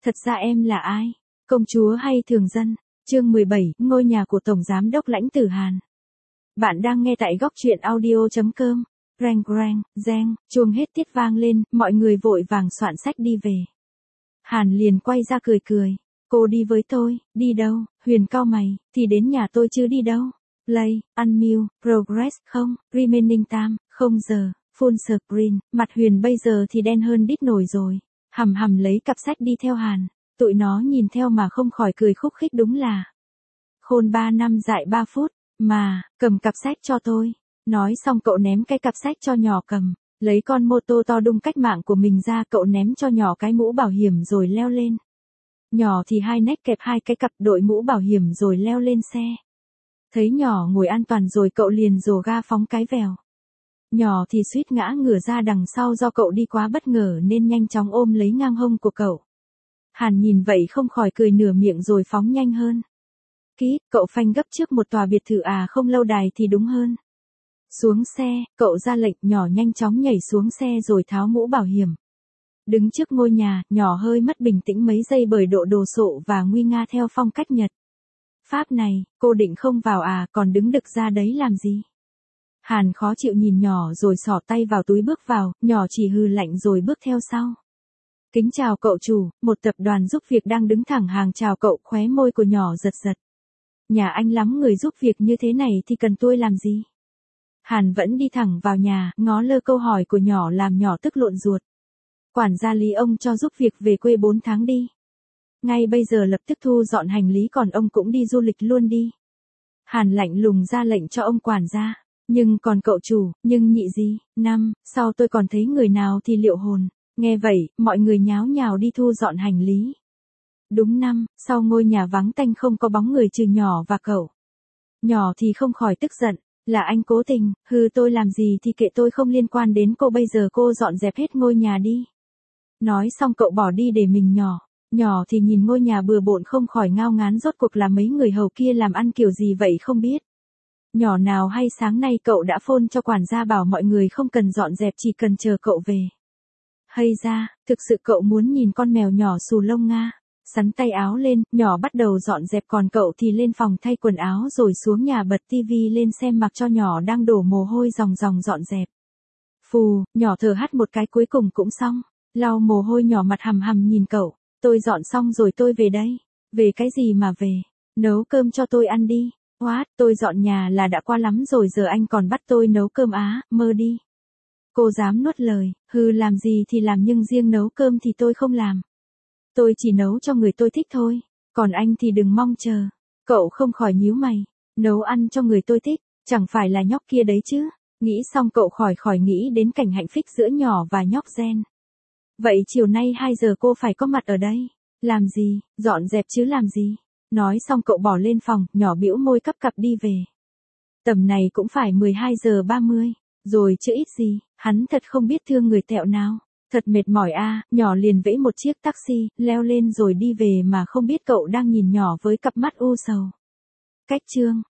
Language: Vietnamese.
Thật ra em là ai? Công chúa hay thường dân? Chương 17, ngôi nhà của Tổng Giám đốc Lãnh Tử Hàn. Bạn đang nghe tại góc truyện audio.com. Reng reng, reng, chuông hết tiết vang lên, mọi người vội vàng soạn sách đi về. Hàn liền quay ra cười cười. Cô đi với tôi, đi đâu? Huyền cau mày, thì đến nhà tôi chứ đi đâu? Play, Unmute, Progress không, Remaining Time, 0 giờ, Full Screen, mặt Huyền bây giờ thì đen hơn đít nổi rồi. Hầm hầm lấy cặp sách đi theo Hàn. Tụi nó nhìn theo mà không khỏi cười khúc khích đúng là. Khôn 3 năm dại 3 phút, mà, cầm cặp sách cho tôi. Nói xong cậu ném cái cặp sách cho nhỏ cầm, lấy con mô tô to đung cách mạng của mình ra cậu ném cho nhỏ cái mũ bảo hiểm rồi leo lên. Nhỏ thì hai nách kẹp hai cái cặp đội mũ bảo hiểm rồi leo lên xe. Thấy nhỏ ngồi an toàn rồi cậu liền rồ ga phóng cái vèo. Nhỏ thì suýt ngã ngửa ra đằng sau do cậu đi quá bất ngờ nên nhanh chóng ôm lấy ngang hông của cậu. Hàn nhìn vậy không khỏi cười nửa miệng rồi phóng nhanh hơn. Kít, cậu phanh gấp trước một tòa biệt thự à không lâu đài thì đúng hơn. Xuống xe, cậu ra lệnh nhỏ nhanh chóng nhảy xuống xe rồi tháo mũ bảo hiểm. Đứng trước ngôi nhà, nhỏ hơi mất bình tĩnh mấy giây bởi độ đồ sộ và nguy nga theo phong cách Nhật. Pháp này, cô định không vào à còn đứng đực ra đấy làm gì? Hàn khó chịu nhìn nhỏ rồi xỏ tay vào túi bước vào, nhỏ chỉ hừ lạnh rồi bước theo sau. Kính chào cậu chủ, một tập đoàn giúp việc đang đứng thẳng hàng chào cậu, khóe môi của nhỏ giật giật. Nhà anh lắm người giúp việc như thế này thì cần tôi làm gì? Hàn vẫn đi thẳng vào nhà, ngó lơ câu hỏi của nhỏ làm nhỏ tức lộn ruột. Quản gia Lý ông cho giúp việc về quê 4 tháng đi. Ngay bây giờ lập tức thu dọn hành lý còn ông cũng đi du lịch luôn đi. Hàn lạnh lùng ra lệnh cho ông quản gia. Nhưng còn cậu chủ, nhưng nhị gì, năm, sau tôi còn thấy người nào thì liệu hồn. Nghe vậy, mọi người nháo nhào đi thu dọn hành lý. Đúng năm, sau ngôi nhà vắng tanh không có bóng người trừ nhỏ và cậu. Nhỏ thì không khỏi tức giận, là anh cố tình, hư tôi làm gì thì kệ tôi không liên quan đến cô bây giờ cô dọn dẹp hết ngôi nhà đi. Nói xong cậu bỏ đi để mình nhỏ thì nhìn ngôi nhà bừa bộn không khỏi ngao ngán rốt cuộc là mấy người hầu kia làm ăn kiểu gì vậy không biết. Nhỏ nào hay sáng nay cậu đã phone cho quản gia bảo mọi người không cần dọn dẹp chỉ cần chờ cậu về. Hay ra, thực sự cậu muốn nhìn con mèo nhỏ xù lông Nga. Sắn tay áo lên, nhỏ bắt đầu dọn dẹp còn cậu thì lên phòng thay quần áo rồi xuống nhà bật tivi lên xem mặc cho nhỏ đang đổ mồ hôi ròng ròng dọn dẹp. Phù, nhỏ thở hắt một cái cuối cùng cũng xong. Lau mồ hôi nhỏ mặt hầm hầm nhìn cậu. Tôi dọn xong rồi tôi về đây. Về cái gì mà về? Nấu cơm cho tôi ăn đi. What, tôi dọn nhà là đã qua lắm rồi giờ anh còn bắt tôi nấu cơm á, mơ đi. Cô dám nuốt lời, hừ làm gì thì làm nhưng riêng nấu cơm thì tôi không làm. Tôi chỉ nấu cho người tôi thích thôi, còn anh thì đừng mong chờ. Cậu không khỏi nhíu mày, nấu ăn cho người tôi thích, chẳng phải là nhóc kia đấy chứ. Nghĩ xong cậu khỏi nghĩ đến cảnh hạnh phúc giữa nhỏ và nhóc Gen. Vậy chiều nay 2 giờ cô phải có mặt ở đây. Làm gì, dọn dẹp chứ làm gì. Nói xong cậu bỏ lên phòng, nhỏ bĩu môi cắp cặp đi về. Tầm này cũng phải 12 giờ 30, rồi chứ ít gì, hắn thật không biết thương người tẹo nào. Thật mệt mỏi a, nhỏ liền vẫy một chiếc taxi, leo lên rồi đi về mà không biết cậu đang nhìn nhỏ với cặp mắt u sầu. Cách chương